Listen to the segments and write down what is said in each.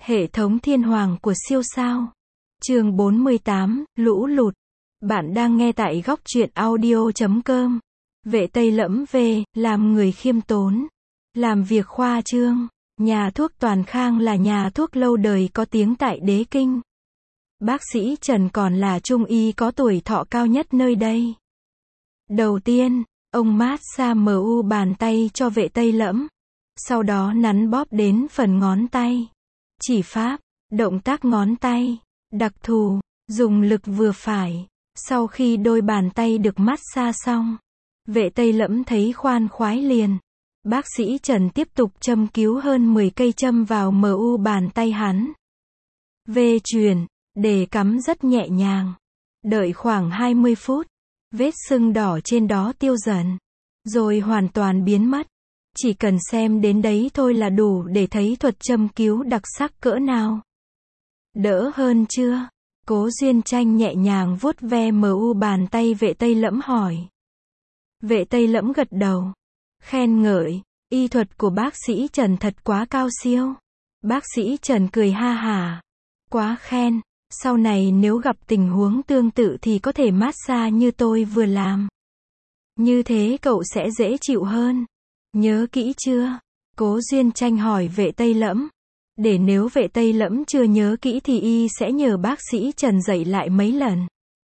Hệ thống thiên hoàng của siêu sao. Chương 48, lũ lụt. Bạn đang nghe tại góc truyện audio.com. Vệ Tây Lẫm về, làm người khiêm tốn. Làm việc khoa trương. Nhà thuốc Toàn Khang là nhà thuốc lâu đời có tiếng tại Đế Kinh. Bác sĩ Trần còn là trung y có tuổi thọ cao nhất nơi đây. Đầu tiên, ông massage mu bàn tay cho Vệ Tây Lẫm. Sau đó nắn bóp đến phần ngón tay. Chỉ pháp, động tác ngón tay, đặc thù, dùng lực vừa phải. Sau khi đôi bàn tay được massage xong, Vệ Tây Lẫm thấy khoan khoái liền. Bác sĩ Trần tiếp tục châm cứu hơn 10 cây châm vào mu bàn tay hắn. Về truyền, để cắm rất nhẹ nhàng. Đợi khoảng 20 phút, vết sưng đỏ trên đó tiêu dần, rồi hoàn toàn biến mất. Chỉ cần xem đến đấy thôi là đủ để thấy thuật châm cứu đặc sắc cỡ nào. Đỡ hơn chưa? Cố Duyên Tranh nhẹ nhàng vuốt ve mu bàn tay Vệ Tây Lẫm hỏi. Vệ Tây Lẫm gật đầu, khen ngợi, y thuật của bác sĩ Trần thật quá cao siêu. Bác sĩ Trần cười ha hả, quá khen, sau này nếu gặp tình huống tương tự thì có thể massage như tôi vừa làm. Như thế cậu sẽ dễ chịu hơn. Nhớ kỹ chưa? Cố Duyên Tranh hỏi Vệ Tây Lẫm. Để nếu Vệ Tây Lẫm chưa nhớ kỹ thì y sẽ nhờ bác sĩ Trần dạy lại mấy lần.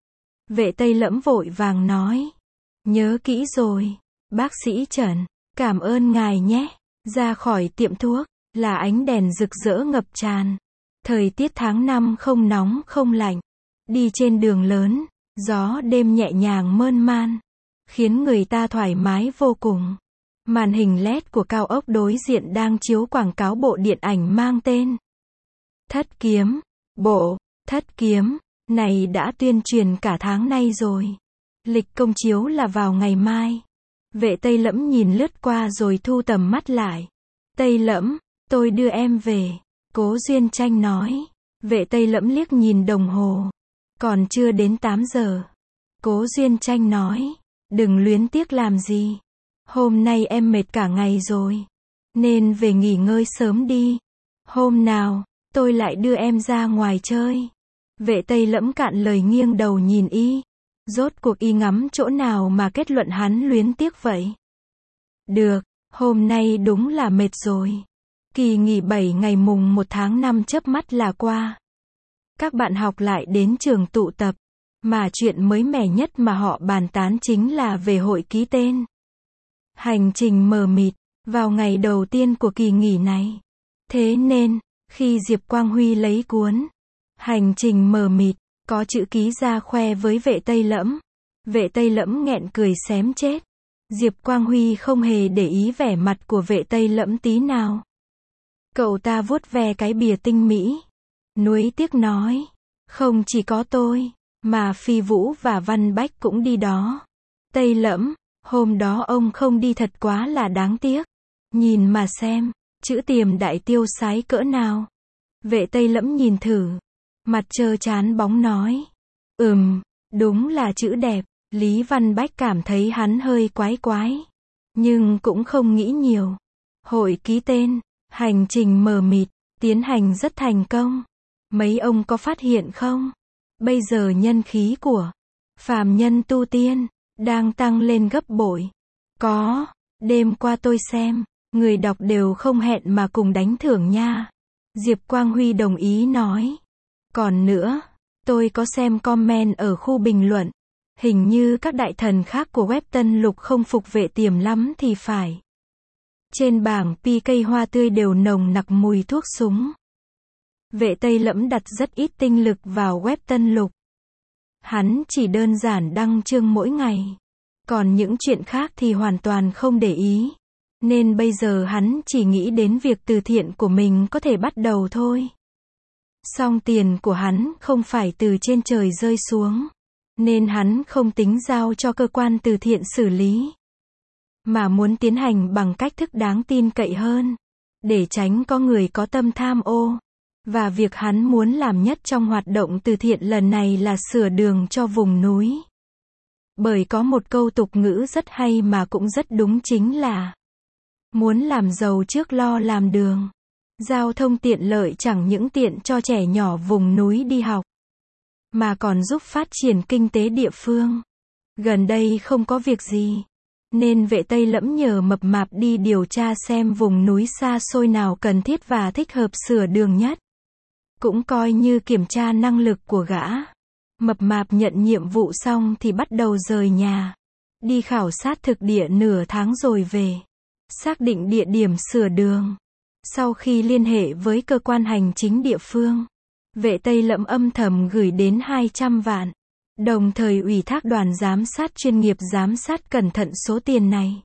Vệ Tây Lẫm vội vàng nói. Nhớ kỹ rồi. Bác sĩ Trần, cảm ơn ngài nhé. Ra khỏi tiệm thuốc, là ánh đèn rực rỡ ngập tràn. Thời tiết tháng 5 không nóng không lạnh. Đi trên đường lớn, gió đêm nhẹ nhàng mơn man, khiến người ta thoải mái vô cùng. Màn hình LED của cao ốc đối diện đang chiếu quảng cáo bộ điện ảnh mang tên Thất Kiếm. Bộ Thất Kiếm này đã tuyên truyền cả tháng nay rồi. Lịch công chiếu là vào ngày mai. Vệ Tây Lẫm nhìn lướt qua rồi thu tầm mắt lại. Tây Lẫm, tôi đưa em về. Cố Duyên Tranh nói. Vệ Tây Lẫm liếc nhìn đồng hồ. Còn chưa đến 8 giờ. Cố Duyên Tranh nói. Đừng luyến tiếc làm gì. Hôm nay em mệt cả ngày rồi, nên về nghỉ ngơi sớm đi. Hôm nào, tôi lại đưa em ra ngoài chơi. Vệ Tây Lẫm cạn lời nghiêng đầu nhìn y. Rốt cuộc y ngắm chỗ nào mà kết luận hắn luyến tiếc vậy? Được, hôm nay đúng là mệt rồi. Kỳ nghỉ 7 ngày mùng 1 tháng 5 chớp mắt là qua. Các bạn học lại đến trường tụ tập. Mà chuyện mới mẻ nhất mà họ bàn tán chính là về hội ký tên. Hành trình mờ mịt, vào ngày đầu tiên của kỳ nghỉ này. Thế nên, khi Diệp Quang Huy lấy cuốn Hành trình mờ mịt, có chữ ký ra khoe với Vệ Tây Lẫm. Vệ Tây Lẫm nghẹn cười xém chết. Diệp Quang Huy không hề để ý vẻ mặt của Vệ Tây Lẫm tí nào. Cậu ta vuốt ve cái bìa tinh mỹ. Nuối tiếc nói, không chỉ có tôi, mà Phi Vũ và Văn Bách cũng đi đó. Tây Lẫm, hôm đó ông không đi thật quá là đáng tiếc. Nhìn mà xem, chữ Tiềm Đại tiêu sái cỡ nào. Vệ Tây Lẫm nhìn thử, mặt trơ trán bóng nói. Đúng là chữ đẹp. Lý Văn Bách cảm thấy hắn hơi quái quái, nhưng cũng không nghĩ nhiều. Hội ký tên, hành trình mờ mịt, tiến hành rất thành công. Mấy ông có phát hiện không? Bây giờ nhân khí của phàm nhân tu tiên đang tăng lên gấp bội. Có, đêm qua tôi xem, người đọc đều không hẹn mà cùng đánh thưởng nha. Diệp Quang Huy đồng ý nói. Còn nữa, tôi có xem comment ở khu bình luận. Hình như các đại thần khác của web Tân Lục không phục Vệ Tiềm lắm thì phải. Trên bảng PK hoa tươi đều nồng nặc mùi thuốc súng. Vệ Tây Lẫm đặt rất ít tinh lực vào web Tân Lục. Hắn chỉ đơn giản đăng chương mỗi ngày. Còn những chuyện khác thì hoàn toàn không để ý. Nên bây giờ hắn chỉ nghĩ đến việc từ thiện của mình có thể bắt đầu thôi. Song tiền của hắn không phải từ trên trời rơi xuống. Nên hắn không tính giao cho cơ quan từ thiện xử lý. Mà muốn tiến hành bằng cách thức đáng tin cậy hơn. Để tránh có người có tâm tham ô. Và việc hắn muốn làm nhất trong hoạt động từ thiện lần này là sửa đường cho vùng núi. Bởi có một câu tục ngữ rất hay mà cũng rất đúng chính là muốn làm giàu trước lo làm đường. Giao thông tiện lợi chẳng những tiện cho trẻ nhỏ vùng núi đi học, mà còn giúp phát triển kinh tế địa phương. Gần đây không có việc gì, nên Vệ Tây Lẫm nhờ Mập Mạp đi điều tra xem vùng núi xa xôi nào cần thiết và thích hợp sửa đường nhất. Cũng coi như kiểm tra năng lực của gã. Mập Mạp nhận nhiệm vụ xong thì bắt đầu rời nhà, đi khảo sát thực địa nửa tháng rồi về, xác định địa điểm sửa đường. Sau khi liên hệ với cơ quan hành chính địa phương, Vệ Tây Lẫm âm thầm gửi đến 200 vạn, đồng thời ủy thác đoàn giám sát chuyên nghiệp giám sát cẩn thận số tiền này.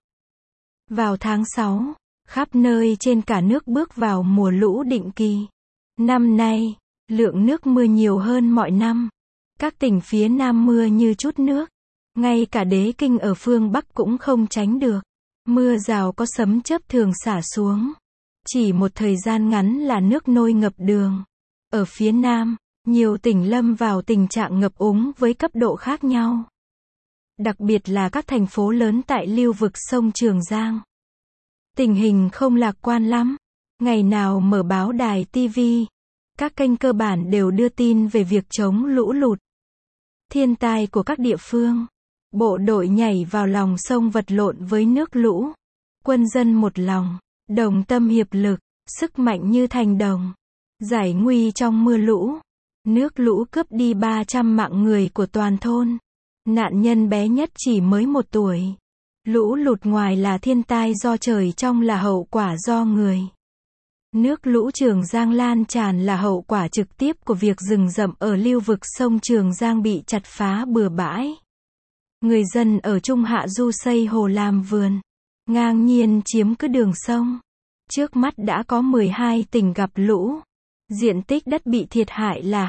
Vào tháng 6, khắp nơi trên cả nước bước vào mùa lũ định kỳ. Năm nay, lượng nước mưa nhiều hơn mọi năm. Các tỉnh phía Nam mưa như chút nước. Ngay cả Đế Kinh ở phương Bắc cũng không tránh được. Mưa rào có sấm chớp thường xả xuống. Chỉ một thời gian ngắn là nước nôi ngập đường. Ở phía Nam, nhiều tỉnh lâm vào tình trạng ngập úng với cấp độ khác nhau. Đặc biệt là các thành phố lớn tại lưu vực sông Trường Giang. Tình hình không lạc quan lắm. Ngày nào mở báo đài TV, các kênh cơ bản đều đưa tin về việc chống lũ lụt, thiên tai của các địa phương. Bộ đội nhảy vào lòng sông vật lộn với nước lũ. Quân dân một lòng, đồng tâm hiệp lực, sức mạnh như thành đồng. Giải nguy trong mưa lũ. Nước lũ cướp đi 300 mạng người của toàn thôn. Nạn nhân bé nhất chỉ mới 1 tuổi. Lũ lụt ngoài là thiên tai do trời trong là hậu quả do người. Nước lũ Trường Giang lan tràn là hậu quả trực tiếp của việc rừng rậm ở lưu vực sông Trường Giang bị chặt phá bừa bãi. Người dân ở Trung Hạ Du xây hồ làm vườn, ngang nhiên chiếm cứ đường sông. Trước mắt đã có 12 tỉnh gặp lũ. Diện tích đất bị thiệt hại là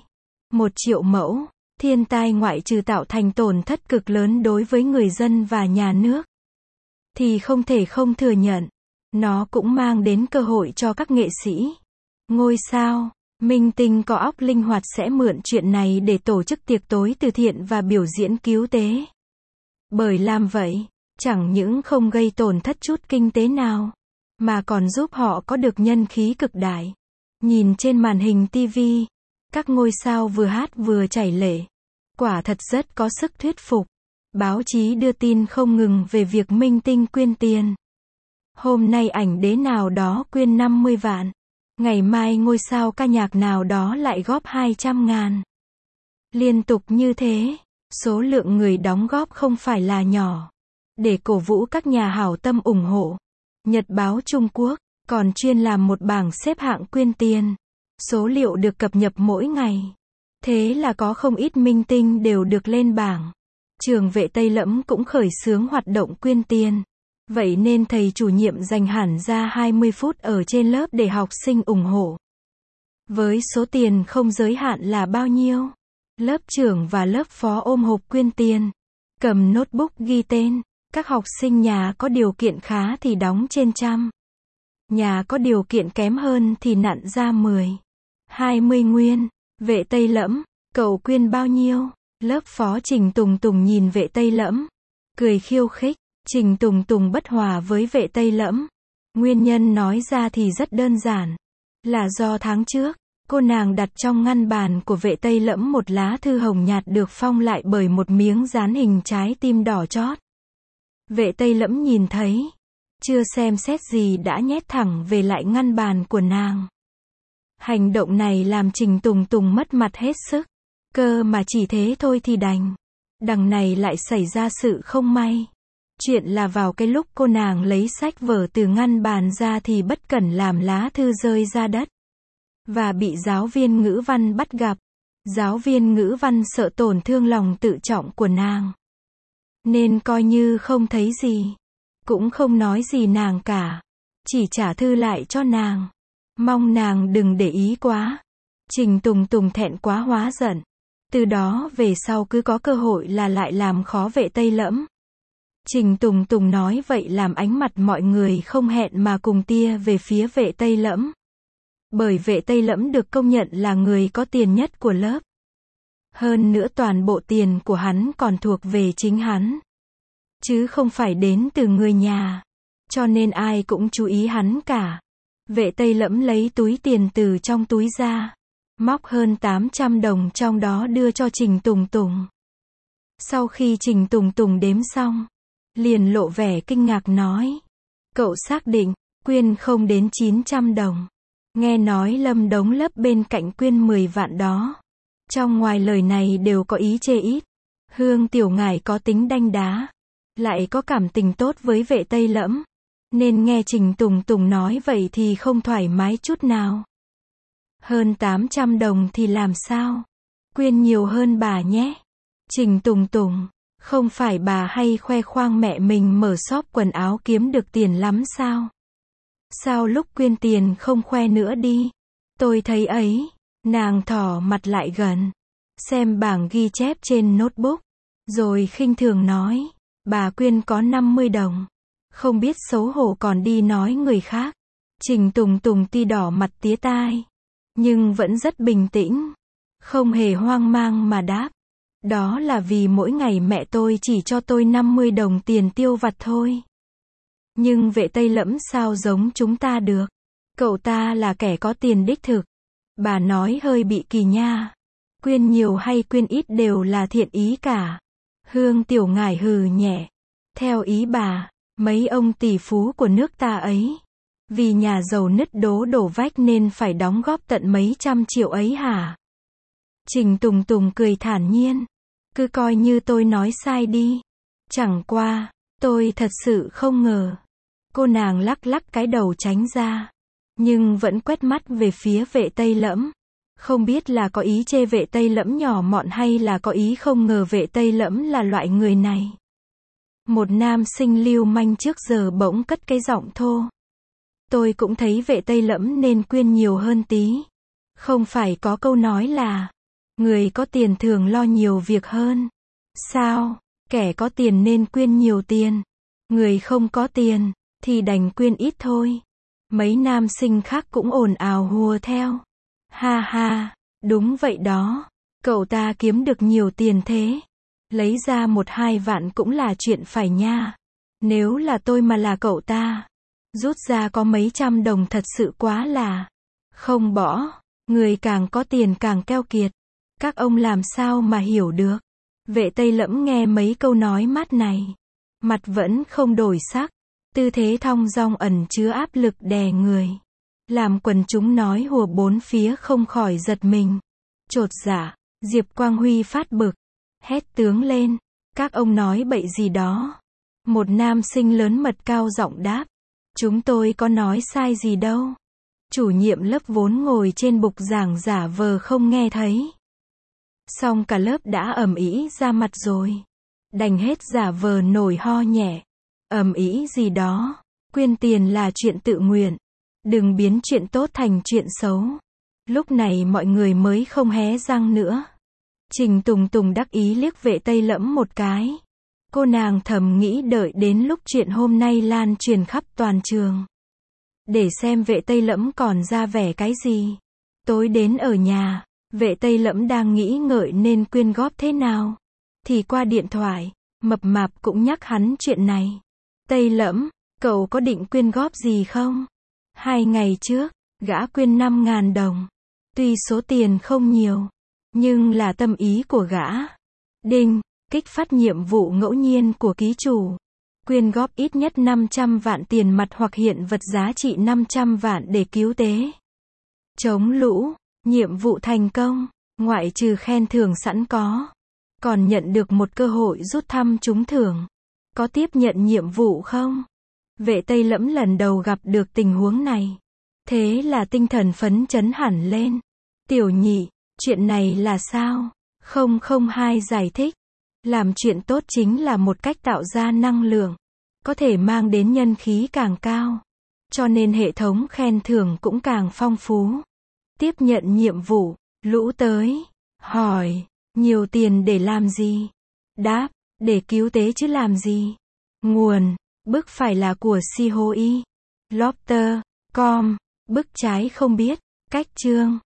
1 triệu mẫu. Thiên tai ngoại trừ tạo thành tổn thất cực lớn đối với người dân và nhà nước, thì không thể không thừa nhận, nó cũng mang đến cơ hội cho các nghệ sĩ, ngôi sao, minh tinh có óc linh hoạt sẽ mượn chuyện này để tổ chức tiệc tối từ thiện và biểu diễn cứu tế. Bởi làm vậy, chẳng những không gây tổn thất chút kinh tế nào, mà còn giúp họ có được nhân khí cực đại. Nhìn trên màn hình TV, các ngôi sao vừa hát vừa chảy lệ. Quả thật rất có sức thuyết phục. Báo chí đưa tin không ngừng về việc minh tinh quyên tiền. Hôm nay ảnh đế nào đó quyên 50 vạn. Ngày mai ngôi sao ca nhạc nào đó lại góp 200.000. Liên tục như thế, số lượng người đóng góp không phải là nhỏ. Để cổ vũ các nhà hảo tâm ủng hộ, Nhật báo Trung Quốc còn chuyên làm một bảng xếp hạng quyên tiền. Số liệu được cập nhật mỗi ngày. Thế là có không ít minh tinh đều được lên bảng. Trường Vệ Tây Lẫm cũng khởi xướng hoạt động quyên tiền. Vậy nên thầy chủ nhiệm dành hẳn ra 20 phút ở trên lớp để học sinh ủng hộ. Với số tiền không giới hạn là bao nhiêu? Lớp trưởng và lớp phó ôm hộp quyên tiền, cầm notebook ghi tên. Các học sinh nhà có điều kiện khá thì đóng trên 100. Nhà có điều kiện kém hơn thì nặn ra 10, 20 nguyên. Vệ Tây Lẫm, cậu quyên bao nhiêu? Lớp phó Trình Tùng Tùng nhìn Vệ Tây Lẫm, cười khiêu khích. Trình Tùng Tùng bất hòa với Vệ Tây Lẫm. Nguyên nhân nói ra thì rất đơn giản. Là do tháng trước, cô nàng đặt trong ngăn bàn của Vệ Tây Lẫm một lá thư hồng nhạt được phong lại bởi một miếng dán hình trái tim đỏ chót. Vệ Tây Lẫm nhìn thấy, chưa xem xét gì đã nhét thẳng về lại ngăn bàn của nàng. Hành động này làm Trình Tùng Tùng mất mặt hết sức. Cơ mà chỉ thế thôi thì đành. Đằng này lại xảy ra sự không may. Chuyện là vào cái lúc cô nàng lấy sách vở từ ngăn bàn ra thì bất cẩn làm lá thư rơi ra đất. Và bị giáo viên ngữ văn bắt gặp. Giáo viên ngữ văn sợ tổn thương lòng tự trọng của nàng, nên coi như không thấy gì. Cũng không nói gì nàng cả. Chỉ trả thư lại cho nàng. Mong nàng đừng để ý quá. Trình Tùng Tùng thẹn quá hóa giận. Từ đó về sau cứ có cơ hội là lại làm khó Vệ Tây Lẫm. Trình Tùng Tùng nói vậy làm ánh mặt mọi người không hẹn mà cùng tia về phía Vệ Tây Lẫm. Bởi Vệ Tây Lẫm được công nhận là người có tiền nhất của lớp. Hơn nữa toàn bộ tiền của hắn còn thuộc về chính hắn, chứ không phải đến từ người nhà. Cho nên ai cũng chú ý hắn cả. Vệ Tây Lẫm lấy túi tiền từ trong túi ra, móc hơn 800 đồng trong đó đưa cho Trình Tùng Tùng. Sau khi Trình Tùng Tùng đếm xong, liền lộ vẻ kinh ngạc nói. Cậu xác định, quyên không đến 900 đồng. Nghe nói Lâm Đống Lấp bên cạnh quyên 10 vạn đó. Trong ngoài lời này đều có ý chê ít. Hương Tiểu Ngải có tính đanh đá, lại có cảm tình tốt với Vệ Tây Lẫm, nên nghe Trình Tùng Tùng nói vậy thì không thoải mái chút nào. Hơn 800 đồng thì làm sao? Quyên nhiều hơn bà nhé. Trình Tùng Tùng, không phải bà hay khoe khoang mẹ mình mở shop quần áo kiếm được tiền lắm sao? Sao lúc quyên tiền không khoe nữa đi? Tôi thấy ấy. Nàng thỏ mặt lại gần, xem bảng ghi chép trên notebook, rồi khinh thường nói, bà quyên có 50 đồng. Không biết xấu hổ còn đi nói người khác. Trình Tùng Tùng ti đỏ mặt tía tai, nhưng vẫn rất bình tĩnh, không hề hoang mang mà đáp. Đó là vì mỗi ngày mẹ tôi chỉ cho tôi 50 đồng tiền tiêu vặt thôi. Nhưng Vệ Tây Lẫm sao giống chúng ta được? Cậu ta là kẻ có tiền đích thực. Bà nói hơi bị kỳ nha. Quyên nhiều hay quyên ít đều là thiện ý cả. Hương Tiểu Ngải hừ nhẹ. Theo ý bà, mấy ông tỷ phú của nước ta ấy, vì nhà giàu nứt đố đổ vách nên phải đóng góp tận mấy trăm triệu ấy hả? Trình Tùng Tùng cười thản nhiên. Cứ coi như tôi nói sai đi. Chẳng qua, tôi thật sự không ngờ. Cô nàng lắc lắc cái đầu tránh ra, nhưng vẫn quét mắt về phía Vệ Tây Lẫm. Không biết là có ý chê Vệ Tây Lẫm nhỏ mọn hay là có ý không ngờ Vệ Tây Lẫm là loại người này. Một nam sinh lưu manh trước giờ bỗng cất cái giọng thô. Tôi cũng thấy Vệ Tây Lẫm nên quyên nhiều hơn tí. Không phải có câu nói là, người có tiền thường lo nhiều việc hơn. Sao, kẻ có tiền nên quyên nhiều tiền. Người không có tiền, thì đành quyên ít thôi. Mấy nam sinh khác cũng ồn ào hùa theo. Ha ha, đúng vậy đó. Cậu ta kiếm được nhiều tiền thế. Lấy ra 1-2 vạn cũng là chuyện phải nha. Nếu là tôi mà là cậu ta, rút ra có mấy trăm đồng thật sự quá là không bỏ. Người càng có tiền càng keo kiệt. Các ông làm sao mà hiểu được? Vệ Tây Lẫm nghe mấy câu nói mát này, mặt vẫn không đổi sắc, tư thế thong dong ẩn chứa áp lực đè người, làm quần chúng nói hùa bốn phía không khỏi giật mình. Chột dạ, Diệp Quang Huy phát bực, hét tướng lên, các ông nói bậy gì đó. Một nam sinh lớn mật cao giọng đáp, chúng tôi có nói sai gì đâu. Chủ nhiệm lớp vốn ngồi trên bục giảng giả vờ không nghe thấy. Xong cả lớp đã ầm ĩ ra mặt rồi. Đành hết giả vờ nổi ho nhẹ. Ầm ĩ gì đó. Quyên tiền là chuyện tự nguyện. Đừng biến chuyện tốt thành chuyện xấu. Lúc này mọi người mới không hé răng nữa. Trình Tùng Tùng đắc ý liếc Vệ Tây Lẫm một cái. Cô nàng thầm nghĩ đợi đến lúc chuyện hôm nay lan truyền khắp toàn trường, để xem Vệ Tây Lẫm còn ra vẻ cái gì. Tối đến ở nhà, Vệ Tây Lẫm đang nghĩ ngợi nên quyên góp thế nào, thì qua điện thoại, Mập Mạp cũng nhắc hắn chuyện này. Tây Lẫm, cậu có định quyên góp gì không? 2 ngày trước, gã quyên 5.000 đồng. Tuy số tiền không nhiều, nhưng là tâm ý của gã. Đinh, kích phát nhiệm vụ ngẫu nhiên của ký chủ. Quyên góp ít nhất 500 vạn tiền mặt hoặc hiện vật giá trị 500 vạn để cứu tế. Chống lũ, nhiệm vụ thành công, ngoại trừ khen thưởng sẵn có, còn nhận được một cơ hội rút thăm trúng thưởng. Có tiếp nhận nhiệm vụ không? Vệ Tây Lẫm lần đầu gặp được tình huống này. Thế là tinh thần phấn chấn hẳn lên. Tiểu nhị, chuyện này là sao? 002 giải thích. Làm chuyện tốt chính là một cách tạo ra năng lượng, có thể mang đến nhân khí càng cao. Cho nên hệ thống khen thưởng cũng càng phong phú. Tiếp nhận nhiệm vụ, lũ tới. Hỏi, nhiều tiền để làm gì? Đáp, để cứu tế chứ làm gì? Nguồn, bức phải là của Sihoi Lobster.com, bức trái không biết. Cách chương